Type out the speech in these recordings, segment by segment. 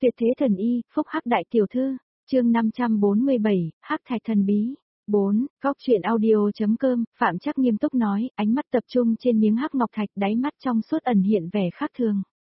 Tuyệt thế thần y, phúc hắc đại tiểu thư, chương 547, hắc thạch thần bí. 4. Góc truyện audio.com, Phạm Trắc nghiêm túc nói, ánh mắt tập trung trên miếng hắc ngọc thạch, đáy mắt trong suốt ẩn hiện vẻ khác thường.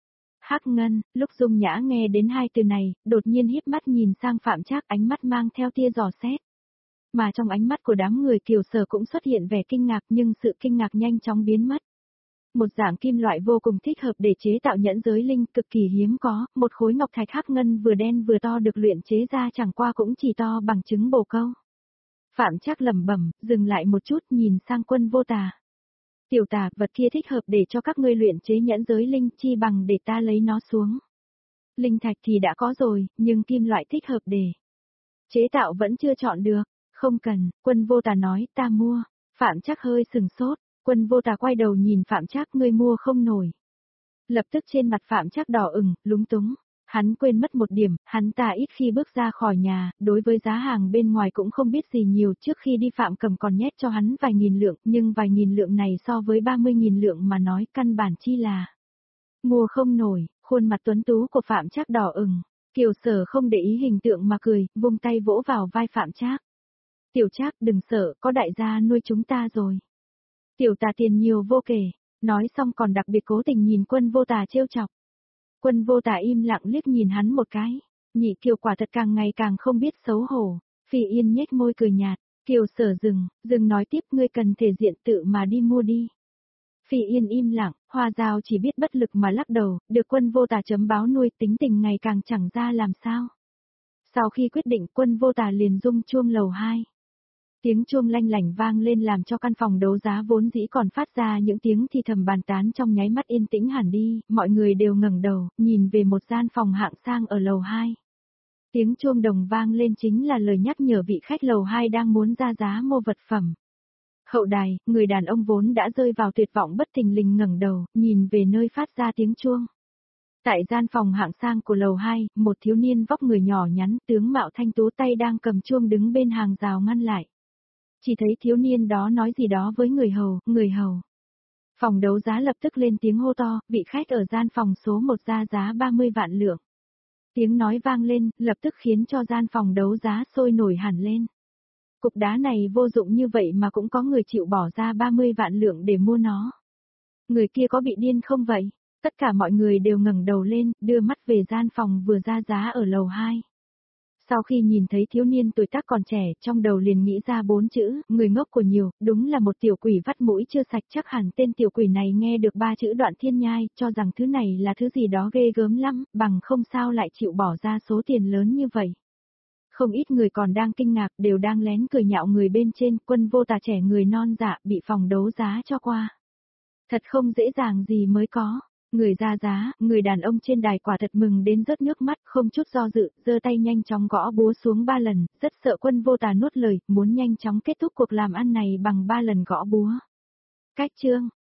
Hắc ngân, lúc Dung Nhã nghe đến hai từ này, đột nhiên híp mắt nhìn sang Phạm Trắc, ánh mắt mang theo tia dò xét. Mà trong ánh mắt của đám người Kiều Sở cũng xuất hiện vẻ kinh ngạc, nhưng sự kinh ngạc nhanh chóng biến mất. Một dạng kim loại vô cùng thích hợp để chế tạo nhẫn giới linh, cực kỳ hiếm có, một khối ngọc thạch hắc ngân vừa đen vừa to được luyện chế ra chẳng qua cũng chỉ to bằng trứng bồ câu. Phạm Trắc lẩm bẩm, dừng lại một chút nhìn sang Quân Vô Tà. Tiểu Tà, vật kia thích hợp để cho các ngươi luyện chế nhẫn giới linh, chi bằng để ta lấy nó xuống. Linh thạch thì đã có rồi, nhưng kim loại thích hợp để chế tạo vẫn chưa chọn được. Không cần, Quân Vô Tà nói, ta mua. Phạm Trắc hơi sừng sốt. Quân Vô Tà quay đầu nhìn Phạm Trắc, ngươi mua không nổi. Lập tức trên mặt Phạm Trắc đỏ ửng, lúng túng. Hắn quên mất một điểm, hắn ta ít khi bước ra khỏi nhà, đối với giá hàng bên ngoài cũng không biết gì nhiều. Trước khi đi Phạm Cầm còn nhét cho hắn vài nghìn lượng, nhưng vài nghìn lượng này so với 30.000 lượng mà nói căn bản chi là mua không nổi. Khuôn mặt tuấn tú của Phạm Trắc đỏ ửng. Kiều Sở không để ý hình tượng mà cười, vung tay vỗ vào vai Phạm Trắc. Tiểu Trắc, đừng sợ, có đại gia nuôi chúng ta rồi. Tiểu Tà tiền nhiều vô kể, nói xong còn đặc biệt cố tình nhìn Quân Vô Tà trêu chọc. Quân Vô Tà im lặng liếc nhìn hắn một cái, Nhị Kiều quả thật càng ngày càng không biết xấu hổ. Phi Yên nhếch môi cười nhạt, Kiều Sở dừng nói tiếp, ngươi cần thể diện tự mà đi mua đi. Phi Yên im lặng, Hoa Dao chỉ biết bất lực mà lắc đầu, được Quân Vô Tà chấm báo nuôi, tính tình ngày càng chẳng ra làm sao. Sau khi quyết định, Quân Vô Tà liền rung chuông lầu 2. Tiếng chuông lanh lảnh vang lên làm cho căn phòng đấu giá vốn dĩ còn phát ra những tiếng thì thầm bàn tán trong nháy mắt yên tĩnh hẳn đi, mọi người đều ngẩng đầu, nhìn về một gian phòng hạng sang ở lầu 2. Tiếng chuông đồng vang lên chính là lời nhắc nhở vị khách lầu 2 đang muốn ra giá mua vật phẩm. Hậu đài, người đàn ông vốn đã rơi vào tuyệt vọng bất thình lình ngẩng đầu, nhìn về nơi phát ra tiếng chuông. Tại gian phòng hạng sang của lầu 2, một thiếu niên vóc người nhỏ nhắn, tướng mạo thanh tú tay đang cầm chuông đứng bên hàng rào ngăn lại. Chỉ thấy thiếu niên đó nói gì đó với người hầu. Phòng đấu giá lập tức lên tiếng hô to, vị khách ở gian phòng số 1 ra giá 30 vạn lượng. Tiếng nói vang lên, lập tức khiến cho gian phòng đấu giá sôi nổi hẳn lên. Cục đá này vô dụng như vậy mà cũng có người chịu bỏ ra 30 vạn lượng để mua nó. Người kia có bị điên không vậy? Tất cả mọi người đều ngẩng đầu lên, đưa mắt về gian phòng vừa ra giá ở lầu 2. Sau khi nhìn thấy thiếu niên tuổi tác còn trẻ, trong đầu liền nghĩ ra 4 chữ, người ngốc của nhiều, đúng là một tiểu quỷ vắt mũi chưa sạch, chắc hẳn tên tiểu quỷ này nghe được 3 chữ Đoạn Thiên Nhai, cho rằng thứ này là thứ gì đó ghê gớm lắm, bằng không sao lại chịu bỏ ra số tiền lớn như vậy. Không ít người còn đang kinh ngạc, đều đang lén cười nhạo người bên trên, Quân Vô Tà trẻ người non dạ, bị phòng đấu giá cho qua. Thật không dễ dàng gì mới có. Người ra giá, người đàn ông trên đài quả thật mừng đến rớt nước mắt, không chút do dự, giơ tay nhanh chóng gõ búa xuống 3 lần, rất sợ Quân Vô Tà nuốt lời, muốn nhanh chóng kết thúc cuộc làm ăn này bằng 3 lần gõ búa. Cách chương